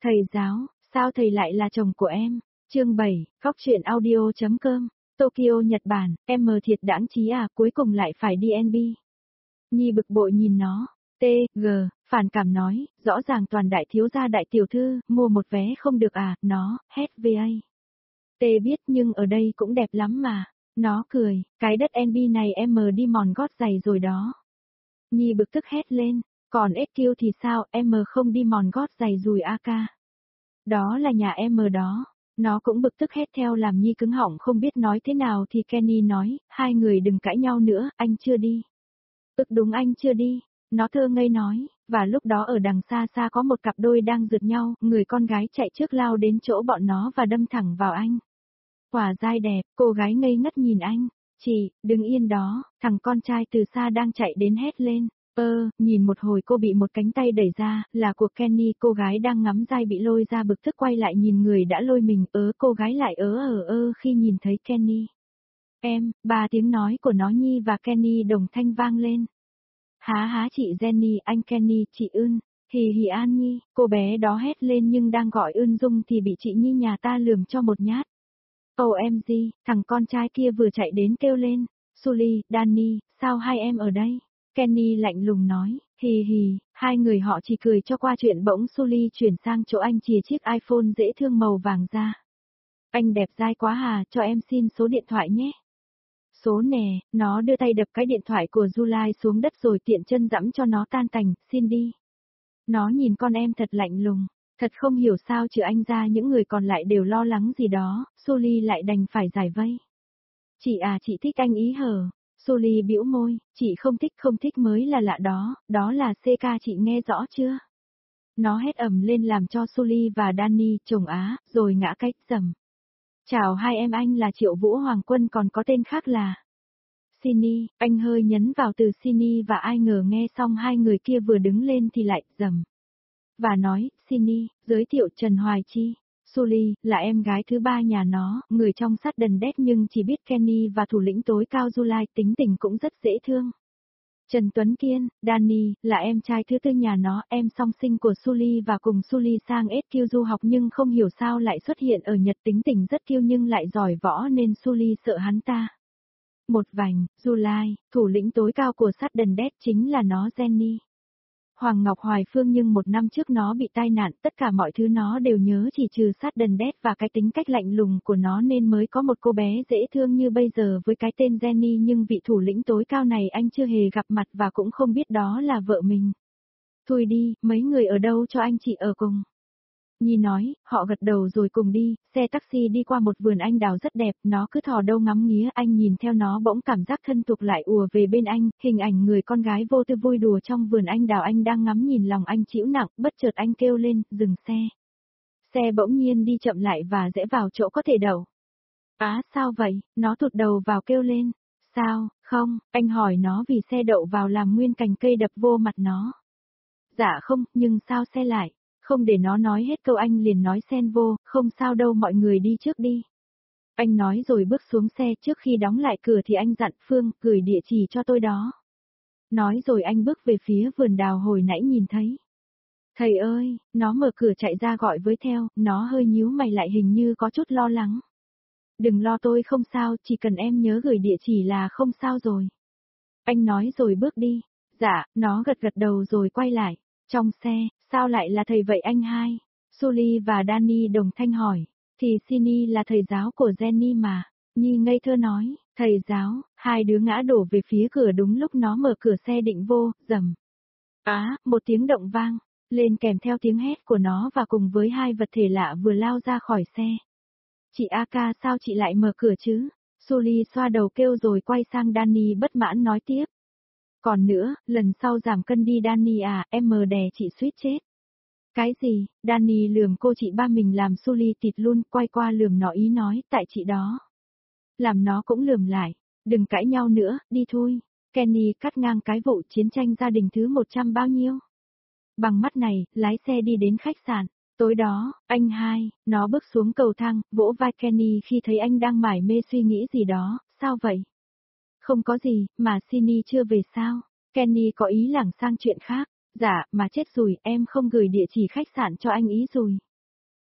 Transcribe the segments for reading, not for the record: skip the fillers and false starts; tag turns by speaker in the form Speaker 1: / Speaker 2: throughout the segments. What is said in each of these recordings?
Speaker 1: Thầy giáo, sao thầy lại là chồng của em? Chương 7, Góc truyện audio.com, Tokyo, Nhật Bản, em mờ thiệt đãng chí à, cuối cùng lại phải đi NB. Nhi bực bội nhìn nó, T.G, phản cảm nói, rõ ràng toàn đại thiếu gia đại tiểu thư, mua một vé không được à, nó, hét VA. T biết nhưng ở đây cũng đẹp lắm mà. Nó cười, cái đất NB này em mờ đi mòn gót giày rồi đó. Nhi bực tức hét lên, còn SQ thì sao, em mờ không đi mòn gót giày dùi AK. Đó là nhà em mờ đó. Nó cũng bực tức hét theo làm Nhi cứng họng không biết nói thế nào thì Kenny nói, hai người đừng cãi nhau nữa, anh chưa đi. Đúng anh chưa đi. Nó thơ ngây nói, và lúc đó ở đằng xa xa có một cặp đôi đang rượt nhau, người con gái chạy trước lao đến chỗ bọn nó và đâm thẳng vào anh. Quả dai đẹp, cô gái ngây ngất nhìn anh. Chị, đừng yên đó, thằng con trai từ xa đang chạy đến hét lên. Nhìn một hồi cô bị một cánh tay đẩy ra, là của Kenny, cô gái đang ngắm dai bị lôi ra bực tức quay lại nhìn người đã lôi mình, cô gái lại khi nhìn thấy Kenny. Em, ba tiếng nói của nó Nhi và Kenny đồng thanh vang lên. Há chị Jenny, anh Kenny, chị Ưn, hì An Nhi, cô bé đó hét lên nhưng đang gọi Ưn Dung thì bị chị Nhi nhà ta lườm cho một nhát. OMG, thằng con trai kia vừa chạy đến kêu lên, Sully, Danny, sao hai em ở đây? Kenny lạnh lùng nói, hì, hai người họ chỉ cười cho qua chuyện bỗng Sully chuyển sang chỗ anh chìa chiếc iPhone dễ thương màu vàng ra. Anh đẹp dai quá hà, cho em xin số điện thoại nhé. Số nè, nó đưa tay đập cái điện thoại của July xuống đất rồi tiện chân dẫm cho nó tan tành, xin đi. Nó nhìn con em thật lạnh lùng, thật không hiểu sao trừ anh ra những người còn lại đều lo lắng gì đó, Sully lại đành phải giải vây. Chị à, chị thích anh ý hờ. Sully bĩu môi, chị không thích mới là lạ đó, đó là CK chị nghe rõ chưa? Nó hét ầm lên làm cho Sully và Danny chồng á, rồi ngã cách dầm. Chào hai em, anh là Triệu Vũ Hoàng Quân, còn có tên khác là Sini, anh hơi nhấn vào từ Sini và ai ngờ nghe xong hai người kia vừa đứng lên thì lại dầm. Và nói, Sini, giới thiệu Trần Hoài Chi. Sully, là em gái thứ ba nhà nó, người trong sát đần đét nhưng chỉ biết Kenny và thủ lĩnh tối cao July, tính tình cũng rất dễ thương. Trần Tuấn Kiên, Danny, là em trai thứ tư nhà nó, em song sinh của Sully và cùng Sully sang SQ du học nhưng không hiểu sao lại xuất hiện ở Nhật, tính tình rất kiêu nhưng lại giỏi võ nên Sully sợ hắn ta. Một vành, July, thủ lĩnh tối cao của sát đần đét chính là nó Jenny. Hoàng Ngọc Hoài Phương nhưng một năm trước nó bị tai nạn, tất cả mọi thứ nó đều nhớ chỉ trừ sát đần đét và cái tính cách lạnh lùng của nó nên mới có một cô bé dễ thương như bây giờ với cái tên Jenny, nhưng vị thủ lĩnh tối cao này anh chưa hề gặp mặt và cũng không biết đó là vợ mình. Thôi đi, mấy người ở đâu cho anh chị ở cùng. Nhi nói, họ gật đầu rồi cùng đi, xe taxi đi qua một vườn anh đào rất đẹp, nó cứ thò đâu ngắm nghía, anh nhìn theo nó bỗng cảm giác thân thuộc lại ùa về bên anh, hình ảnh người con gái vô tư vui đùa trong vườn anh đào, anh đang ngắm nhìn lòng anh chịu nặng, bất chợt anh kêu lên, dừng xe. Xe bỗng nhiên đi chậm lại và rẽ vào chỗ có thể đậu. Sao vậy, nó tụt đầu vào kêu lên, sao, không, anh hỏi nó vì xe đậu vào làm nguyên cành cây đập vô mặt nó. Dạ không, nhưng sao xe lại? Không để nó nói hết câu anh liền nói xen vô, không sao đâu, mọi người đi trước đi. Anh nói rồi bước xuống xe, trước khi đóng lại cửa thì anh dặn Phương, gửi địa chỉ cho tôi đó. Nói rồi anh bước về phía vườn đào hồi nãy nhìn thấy. Thầy ơi, nó mở cửa chạy ra gọi với theo, nó hơi nhíu mày lại hình như có chút lo lắng. Đừng lo, tôi không sao, chỉ cần em nhớ gửi địa chỉ là không sao rồi. Anh nói rồi bước đi. Dạ, nó gật đầu rồi quay lại. Trong xe, sao lại là thầy vậy anh hai? Sully và Danny đồng thanh hỏi. Thì Sini là thầy giáo của Jenny mà. Nhi ngây thơ nói, thầy giáo, hai đứa ngã đổ về phía cửa đúng lúc nó mở cửa xe định vô, dầm. Một tiếng động vang, lên kèm theo tiếng hét của nó và cùng với hai vật thể lạ vừa lao ra khỏi xe. Chị Aka, sao chị lại mở cửa chứ? Sully xoa đầu kêu rồi quay sang Danny bất mãn nói tiếp. Còn nữa, lần sau giảm cân đi Danny à, em mờ đè chị suýt chết. Cái gì? Danny lườm cô chị ba mình làm Sully tịt luôn, quay qua lườm nó ý nói, tại chị đó. Làm nó cũng lườm lại, đừng cãi nhau nữa, đi thôi. Kenny cắt ngang cái vụ chiến tranh gia đình thứ 100 bao nhiêu. Bằng mắt này, lái xe đi đến khách sạn. Tối đó, anh hai, nó bước xuống cầu thang, vỗ vai Kenny khi thấy anh đang mải mê suy nghĩ gì đó, sao vậy? Không có gì, mà Sini chưa về sao? Kenny có ý lảng sang chuyện khác. Dạ, mà chết rồi, em không gửi địa chỉ khách sạn cho anh ý rồi.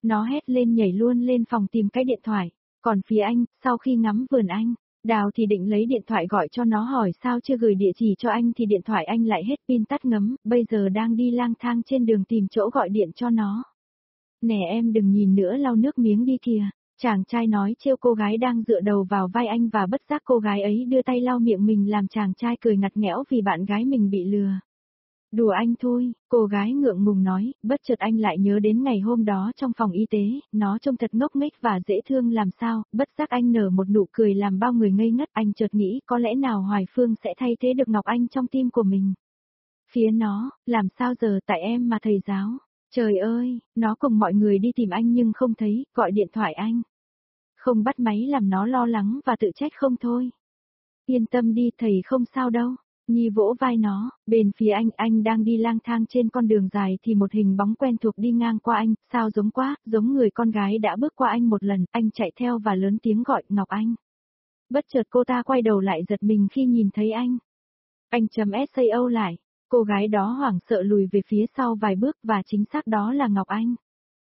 Speaker 1: Nó hét lên nhảy luôn lên phòng tìm cái điện thoại. Còn phía anh, sau khi ngắm vườn anh, Đào thì định lấy điện thoại gọi cho nó hỏi sao chưa gửi địa chỉ cho anh thì điện thoại anh lại hết pin tắt ngấm, bây giờ đang đi lang thang trên đường tìm chỗ gọi điện cho nó. Nè em đừng nhìn nữa lau nước miếng đi kìa. Chàng trai nói trêu cô gái đang dựa đầu vào vai anh và bất giác cô gái ấy đưa tay lau miệng mình làm chàng trai cười ngặt nghẽo vì bạn gái mình bị lừa. Đùa anh thôi, cô gái ngượng ngùng nói, bất chợt anh lại nhớ đến ngày hôm đó trong phòng y tế, nó trông thật ngốc nghếch và dễ thương làm sao, bất giác anh nở một nụ cười làm bao người ngây ngất, anh chợt nghĩ có lẽ nào Hoài Phương sẽ thay thế được Ngọc Anh trong tim của mình. Phía nó, làm sao giờ tại em mà thầy giáo. Trời ơi, nó cùng mọi người đi tìm anh nhưng không thấy, gọi điện thoại anh. Không bắt máy làm nó lo lắng và tự trách không thôi. Yên tâm đi thầy không sao đâu. Nhi vỗ vai nó, bên phía anh đang đi lang thang trên con đường dài thì một hình bóng quen thuộc đi ngang qua anh, sao giống quá, giống người con gái đã bước qua anh một lần, anh chạy theo và lớn tiếng gọi Ngọc Anh. Bất chợt cô ta quay đầu lại giật mình khi nhìn thấy anh. Anh chấm SAO lại, cô gái đó hoảng sợ lùi về phía sau vài bước và chính xác đó là Ngọc Anh.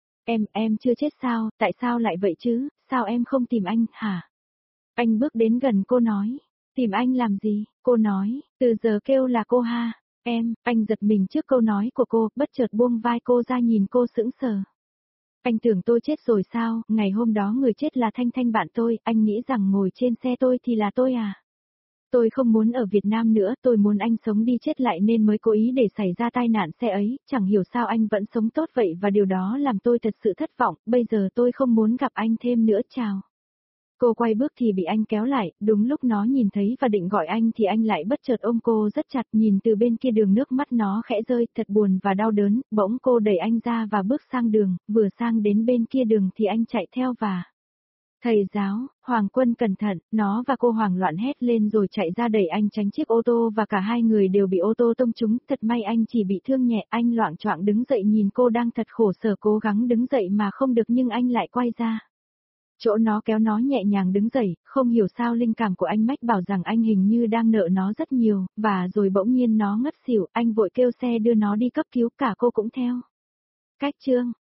Speaker 1: Em chưa chết sao, tại sao lại vậy chứ, sao em không tìm anh, hả? Anh bước đến gần cô nói. Tìm anh làm gì? Cô nói, từ giờ kêu là cô ha. Anh giật mình trước câu nói của cô, bất chợt buông vai cô ra nhìn cô sững sờ. Anh tưởng tôi chết rồi sao, ngày hôm đó người chết là Thanh Thanh bạn tôi, anh nghĩ rằng ngồi trên xe tôi thì là tôi à? Tôi không muốn ở Việt Nam nữa, tôi muốn anh sống đi chết lại nên mới cố ý để xảy ra tai nạn xe ấy, chẳng hiểu sao anh vẫn sống tốt vậy và điều đó làm tôi thật sự thất vọng, bây giờ tôi không muốn gặp anh thêm nữa, chào. Cô quay bước thì bị anh kéo lại, đúng lúc nó nhìn thấy và định gọi anh thì anh lại bất chợt ôm cô rất chặt, nhìn từ bên kia đường nước mắt nó khẽ rơi, thật buồn và đau đớn, bỗng cô đẩy anh ra và bước sang đường, vừa sang đến bên kia đường thì anh chạy theo và... Thầy giáo, Hoàng Quân cẩn thận, nó và cô hoảng loạn hét lên rồi chạy ra đẩy anh tránh chiếc ô tô và cả hai người đều bị ô tô tông trúng, thật may anh chỉ bị thương nhẹ, anh loạng choạng đứng dậy nhìn cô đang thật khổ sở cố gắng đứng dậy mà không được nhưng anh lại quay ra. Chỗ nó kéo nó nhẹ nhàng đứng dậy, không hiểu sao linh cảm của anh mách bảo rằng anh hình như đang nợ nó rất nhiều, và rồi bỗng nhiên nó ngất xỉu, anh vội kêu xe đưa nó đi cấp cứu, cả cô cũng theo. Cách chương